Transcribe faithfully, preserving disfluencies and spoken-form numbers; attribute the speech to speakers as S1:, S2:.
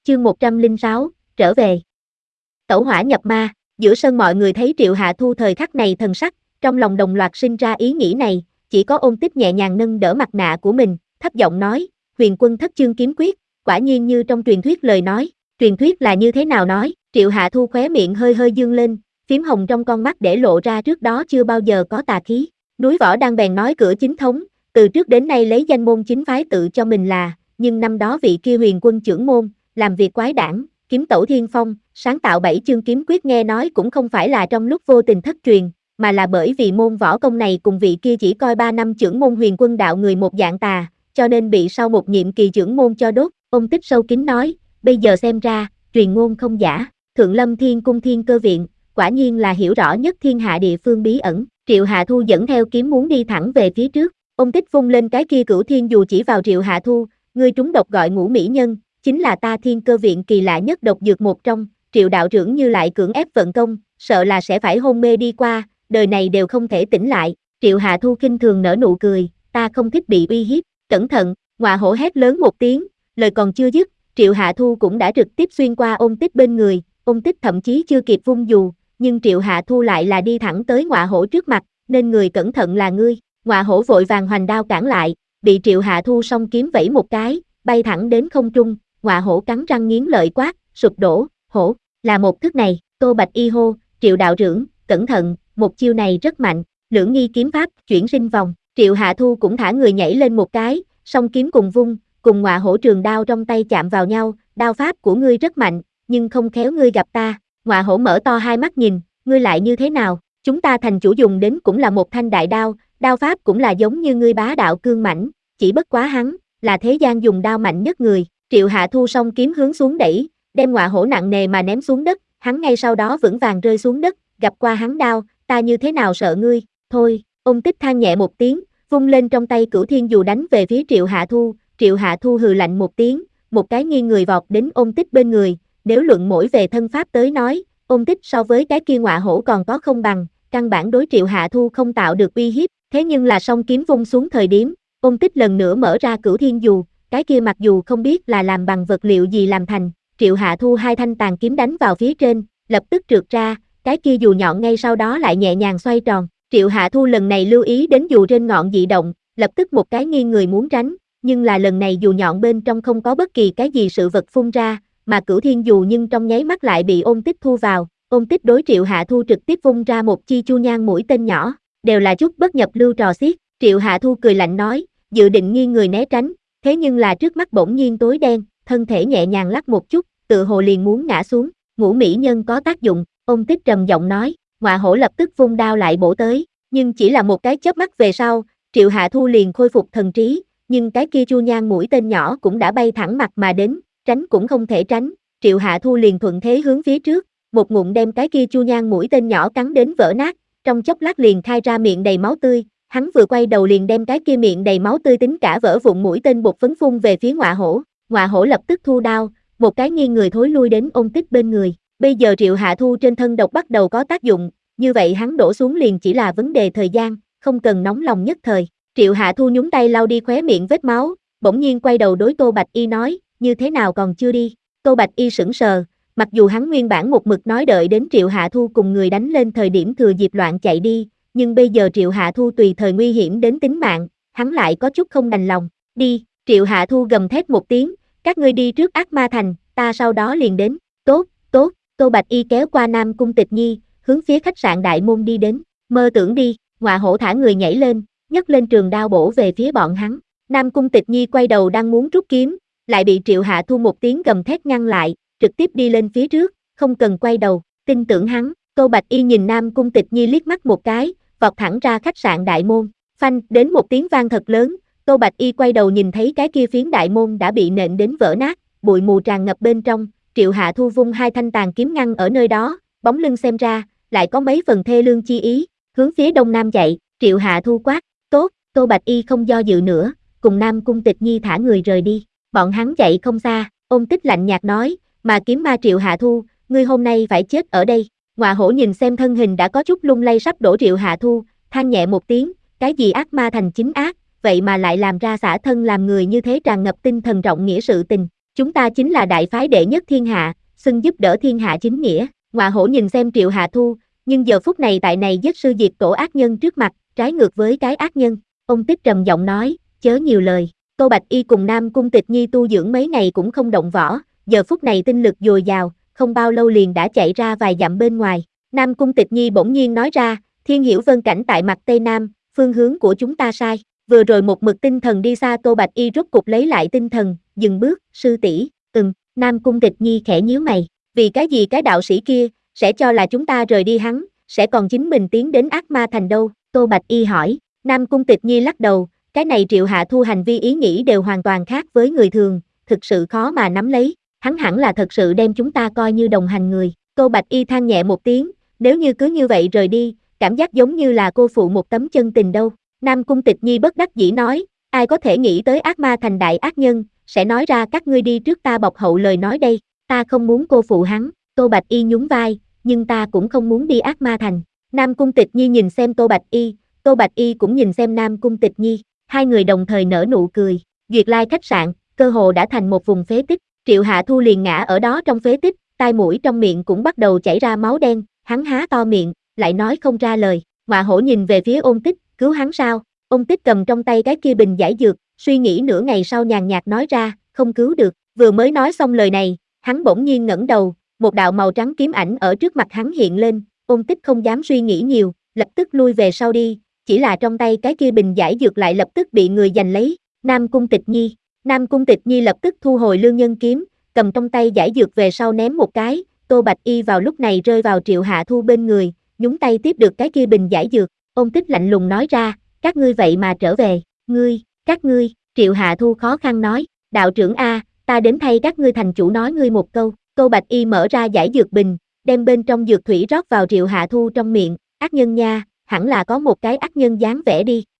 S1: chương một trăm lẻ sáu, trở về. Tẩu hỏa nhập ma, giữa sân mọi người thấy Triệu Hạ Thu thời khắc này thần sắc, trong lòng đồng loạt sinh ra ý nghĩ này, chỉ có Ôn Tích nhẹ nhàng nâng đỡ mặt nạ của mình, thấp giọng nói, huyền quân thất chương kiếm quyết, quả nhiên như trong truyền thuyết lời nói, truyền thuyết là như thế nào nói, Triệu Hạ Thu khóe miệng hơi hơi dương lên, phím hồng trong con mắt để lộ ra trước đó chưa bao giờ có tà khí, núi võ đang bèn nói cửa chính thống, từ trước đến nay lấy danh môn chính phái tự cho mình là, nhưng năm đó vị kia huyền quân trưởng môn, làm việc quái đản, kiếm tẩu thiên phong, sáng tạo bảy chương kiếm quyết nghe nói cũng không phải là trong lúc vô tình thất truyền, mà là bởi vì môn võ công này cùng vị kia chỉ coi ba năm trưởng môn huyền quân đạo người một dạng tà, cho nên bị sau một nhiệm kỳ trưởng môn cho đốt. Ông Tích sâu kín nói, bây giờ xem ra, truyền ngôn không giả, Thượng Lâm Thiên Cung Thiên Cơ Viện, quả nhiên là hiểu rõ nhất thiên hạ địa phương bí ẩn. Triệu Hạ Thu dẫn theo kiếm muốn đi thẳng về phía trước, ông Tích vung lên cái kia cửu thiên dù chỉ vào Triệu Hạ Thu, ngươi trúng độc gọi ngũ mỹ nhân, chính là ta Thiên Cơ Viện kỳ lạ nhất độc dược một trong, Triệu đạo trưởng như lại cưỡng ép vận công, sợ là sẽ phải hôn mê đi qua, đời này đều không thể tỉnh lại. Triệu Hạ Thu khinh thường nở nụ cười, ta không thích bị uy hiếp, cẩn thận, Ngọa Hổ hét lớn một tiếng, lời còn chưa dứt, Triệu Hạ Thu cũng đã trực tiếp xuyên qua Ôn Tích bên người, Ôn Tích thậm chí chưa kịp vung dù, nhưng Triệu Hạ Thu lại là đi thẳng tới Ngọa Hổ trước mặt, nên người cẩn thận là ngươi. Ngọa Hổ vội vàng hoành đao cản lại, bị Triệu Hạ Thu song kiếm vẫy một cái, bay thẳng đến không trung, Ngọa Hổ cắn răng nghiến lợi quát, sụp đổ, hổ, là một thức này, Tô Bạch Y hô, Triệu đạo trưởng, cẩn thận, một chiêu này rất mạnh, lưỡng nghi kiếm pháp, chuyển sinh vòng, Triệu Hạ Thu cũng thả người nhảy lên một cái, song kiếm cùng vung, cùng Ngọa Hổ trường đao trong tay chạm vào nhau, đao pháp của ngươi rất mạnh, nhưng không khéo ngươi gặp ta. Ngọa Hổ mở to hai mắt nhìn, ngươi lại như thế nào, chúng ta thành chủ dùng đến cũng là một thanh đại đao, đao pháp cũng là giống như ngươi bá đạo cương mãnh, chỉ bất quá hắn, là thế gian dùng đao mạnh nhất người. Triệu Hạ Thu song kiếm hướng xuống đẩy, đem Ngọa Hổ nặng nề mà ném xuống đất, hắn ngay sau đó vững vàng rơi xuống đất, gặp qua hắn đao, ta như thế nào sợ ngươi, thôi, Ôn Tích than nhẹ một tiếng, vung lên trong tay cửu thiên dù đánh về phía Triệu Hạ Thu, Triệu Hạ Thu hừ lạnh một tiếng, một cái nghiêng người vọt đến Ôn Tích bên người, nếu luận mỗi về thân pháp tới nói, Ôn Tích so với cái kia Ngọa Hổ còn có không bằng, căn bản đối Triệu Hạ Thu không tạo được uy hiếp, thế nhưng là song kiếm vung xuống thời điểm, Ôn Tích lần nữa mở ra cửu thiên dù, cái kia mặc dù không biết là làm bằng vật liệu gì làm thành, Triệu Hạ Thu hai thanh tàn kiếm đánh vào phía trên, lập tức trượt ra, cái kia dù nhọn ngay sau đó lại nhẹ nhàng xoay tròn, Triệu Hạ Thu lần này lưu ý đến dù trên ngọn dị động, lập tức một cái nghiêng người muốn tránh, nhưng là lần này dù nhọn bên trong không có bất kỳ cái gì sự vật phun ra, mà cửu thiên dù nhưng trong nháy mắt lại bị Ôn Tích thu vào, Ôn Tích đối Triệu Hạ Thu trực tiếp vung ra một chi chu nhan mũi tên nhỏ, đều là chút bất nhập lưu trò xiết. Triệu Hạ Thu cười lạnh nói, dự định nghiêng người né tránh, thế nhưng là trước mắt bỗng nhiên tối đen, thân thể nhẹ nhàng lắc một chút, tự hồ liền muốn ngã xuống, ngũ mỹ nhân có tác dụng, Ôn Tích trầm giọng nói, Ngọa Hổ lập tức vung đao lại bổ tới, nhưng chỉ là một cái chớp mắt về sau, Triệu Hạ Thu liền khôi phục thần trí, nhưng cái kia chu nhan mũi tên nhỏ cũng đã bay thẳng mặt mà đến, tránh cũng không thể tránh, Triệu Hạ Thu liền thuận thế hướng phía trước, một ngụm đem cái kia chu nhan mũi tên nhỏ cắn đến vỡ nát, trong chốc lát liền khai ra miệng đầy máu tươi, hắn vừa quay đầu liền đem cái kia miệng đầy máu tươi tính cả vỡ vụn mũi tên bột phấn phun về phía Ngọa Hổ, Ngọa Hổ lập tức thu đao, một cái nghiêng người thối lui đến Ôn Tích bên người, bây giờ Triệu Hạ Thu trên thân độc bắt đầu có tác dụng, như vậy hắn đổ xuống liền chỉ là vấn đề thời gian, không cần nóng lòng nhất thời. Triệu Hạ Thu nhúng tay lau đi khóe miệng vết máu, bỗng nhiên quay đầu đối Tô Bạch Y nói, như thế nào còn chưa đi. Tô Bạch Y sững sờ, mặc dù hắn nguyên bản một mực nói đợi đến Triệu Hạ Thu cùng người đánh lên thời điểm thừa dịp loạn chạy đi, nhưng bây giờ Triệu Hạ Thu tùy thời nguy hiểm đến tính mạng, hắn lại có chút không đành lòng. Đi, Triệu Hạ Thu gầm thét một tiếng, các ngươi đi trước Ác Ma Thành, ta sau đó liền đến. Tốt, tốt, Tô Bạch Y kéo qua Nam Cung Tịch Nhi, hướng phía khách sạn Đại Môn đi đến, mơ tưởng đi. Ngọa Hổ thả người nhảy lên, nhấc lên trường đao bổ về phía bọn hắn. Nam Cung Tịch Nhi quay đầu đang muốn rút kiếm, lại bị Triệu Hạ Thu một tiếng gầm thét ngăn lại, trực tiếp đi lên phía trước, không cần quay đầu, tin tưởng hắn. Tô Bạch Y nhìn Nam Cung Tịch Nhi liếc mắt một cái, vọt thẳng ra khách sạn Đại Môn. Phanh, đến một tiếng vang thật lớn, Tô Bạch Y quay đầu nhìn thấy cái kia phiến đại môn đã bị nện đến vỡ nát, bụi mù tràn ngập bên trong, Triệu Hạ Thu vung hai thanh tàn kiếm ngăn ở nơi đó, bóng lưng xem ra, lại có mấy phần thê lương chi ý, hướng phía đông nam chạy, Triệu Hạ Thu quát, tốt, Tô Bạch Y không do dự nữa, cùng Nam Cung Tịch Nhi thả người rời đi, bọn hắn chạy không xa, Ôn Tích lạnh nhạt nói, mà kiếm ma Triệu Hạ Thu, ngươi hôm nay phải chết ở đây. Ngọa Hổ nhìn xem thân hình đã có chút lung lay sắp đổ Triệu Hạ Thu, than nhẹ một tiếng, cái gì ác ma thành chính ác, vậy mà lại làm ra xả thân làm người như thế tràn ngập tinh thần rộng nghĩa sự tình, chúng ta chính là đại phái đệ nhất thiên hạ, xưng giúp đỡ thiên hạ chính nghĩa. Ngọa hổ nhìn xem Triệu Hạ Thu, nhưng giờ phút này tại này giết sư diệt tổ ác nhân trước mặt, trái ngược với cái ác nhân. Ông Tích trầm giọng nói, chớ nhiều lời. Tô Bạch Y cùng Nam Cung Tịch Nhi tu dưỡng mấy ngày cũng không động võ, giờ phút này tinh lực dồi dào, không bao lâu liền đã chạy ra vài dặm bên ngoài. Nam Cung Tịch Nhi bỗng nhiên nói ra, Thiên Hiểu Vân cảnh tại mặt Tây Nam, phương hướng của chúng ta sai. Vừa rồi một mực tinh thần đi xa. Tô Bạch Y rốt cục lấy lại tinh thần, dừng bước, sư tỷ, ừm. Nam Cung Tịch Nhi khẽ nhíu mày, vì cái gì cái đạo sĩ kia sẽ cho là chúng ta rời đi hắn, sẽ còn chính mình tiến đến Ác Ma Thành đâu? Tô Bạch Y hỏi. Nam Cung Tịch Nhi lắc đầu, cái này Triệu Hạ Thu hành vi ý nghĩ đều hoàn toàn khác với người thường, thực sự khó mà nắm lấy, hắn hẳn là thật sự đem chúng ta coi như đồng hành người. Tô Bạch Y than nhẹ một tiếng, nếu như cứ như vậy rời đi, cảm giác giống như là cô phụ một tấm chân tình đâu. Nam Cung Tịch Nhi bất đắc dĩ nói, ai có thể nghĩ tới Ác Ma Thành đại ác nhân, sẽ nói ra các ngươi đi trước ta bọc hậu lời nói đây, ta không muốn cô phụ hắn. Tô Bạch Y nhún vai, nhưng ta cũng không muốn đi Ác Ma Thành. Nam Cung Tịch Nhi nhìn xem Tô Bạch Y, Tô Bạch Y cũng nhìn xem Nam Cung Tịch Nhi, hai người đồng thời nở nụ cười. Duyệt Lai khách sạn, cơ hồ đã thành một vùng phế tích, Triệu Hạ Thu liền ngã ở đó trong phế tích, tai mũi trong miệng cũng bắt đầu chảy ra máu đen, hắn há to miệng, lại nói không ra lời. Ngọa hổ nhìn về phía Ôn Tích, cứu hắn sao? Ôn Tích cầm trong tay cái kia bình giải dược, suy nghĩ nửa ngày sau nhàn nhạt nói ra, không cứu được. Vừa mới nói xong lời này, hắn bỗng nhiên ngẩng đầu, một đạo màu trắng kiếm ảnh ở trước mặt hắn hiện lên, Ôn Tích không dám suy nghĩ nhiều, lập tức lui về sau đi, chỉ là trong tay cái kia bình giải dược lại lập tức bị người giành lấy. Nam Cung Tịch Nhi, Nam Cung Tịch Nhi lập tức thu hồi lương nhân kiếm, cầm trong tay giải dược về sau ném một cái, Tô Bạch Y vào lúc này rơi vào Triệu Hạ Thu bên người, nhúng tay tiếp được cái kia bình giải dược. Ôn Tích lạnh lùng nói ra, các ngươi vậy mà trở về, ngươi, các ngươi, Triệu Hạ Thu khó khăn nói, đạo trưởng A, ta đến thay các ngươi thành chủ nói ngươi một câu. Tô Bạch Y mở ra giải dược bình, đem bên trong dược thủy rót vào Triệu Hạ Thu trong miệng, ác nhân nha, hẳn là có một cái ác nhân dáng vẻ đi.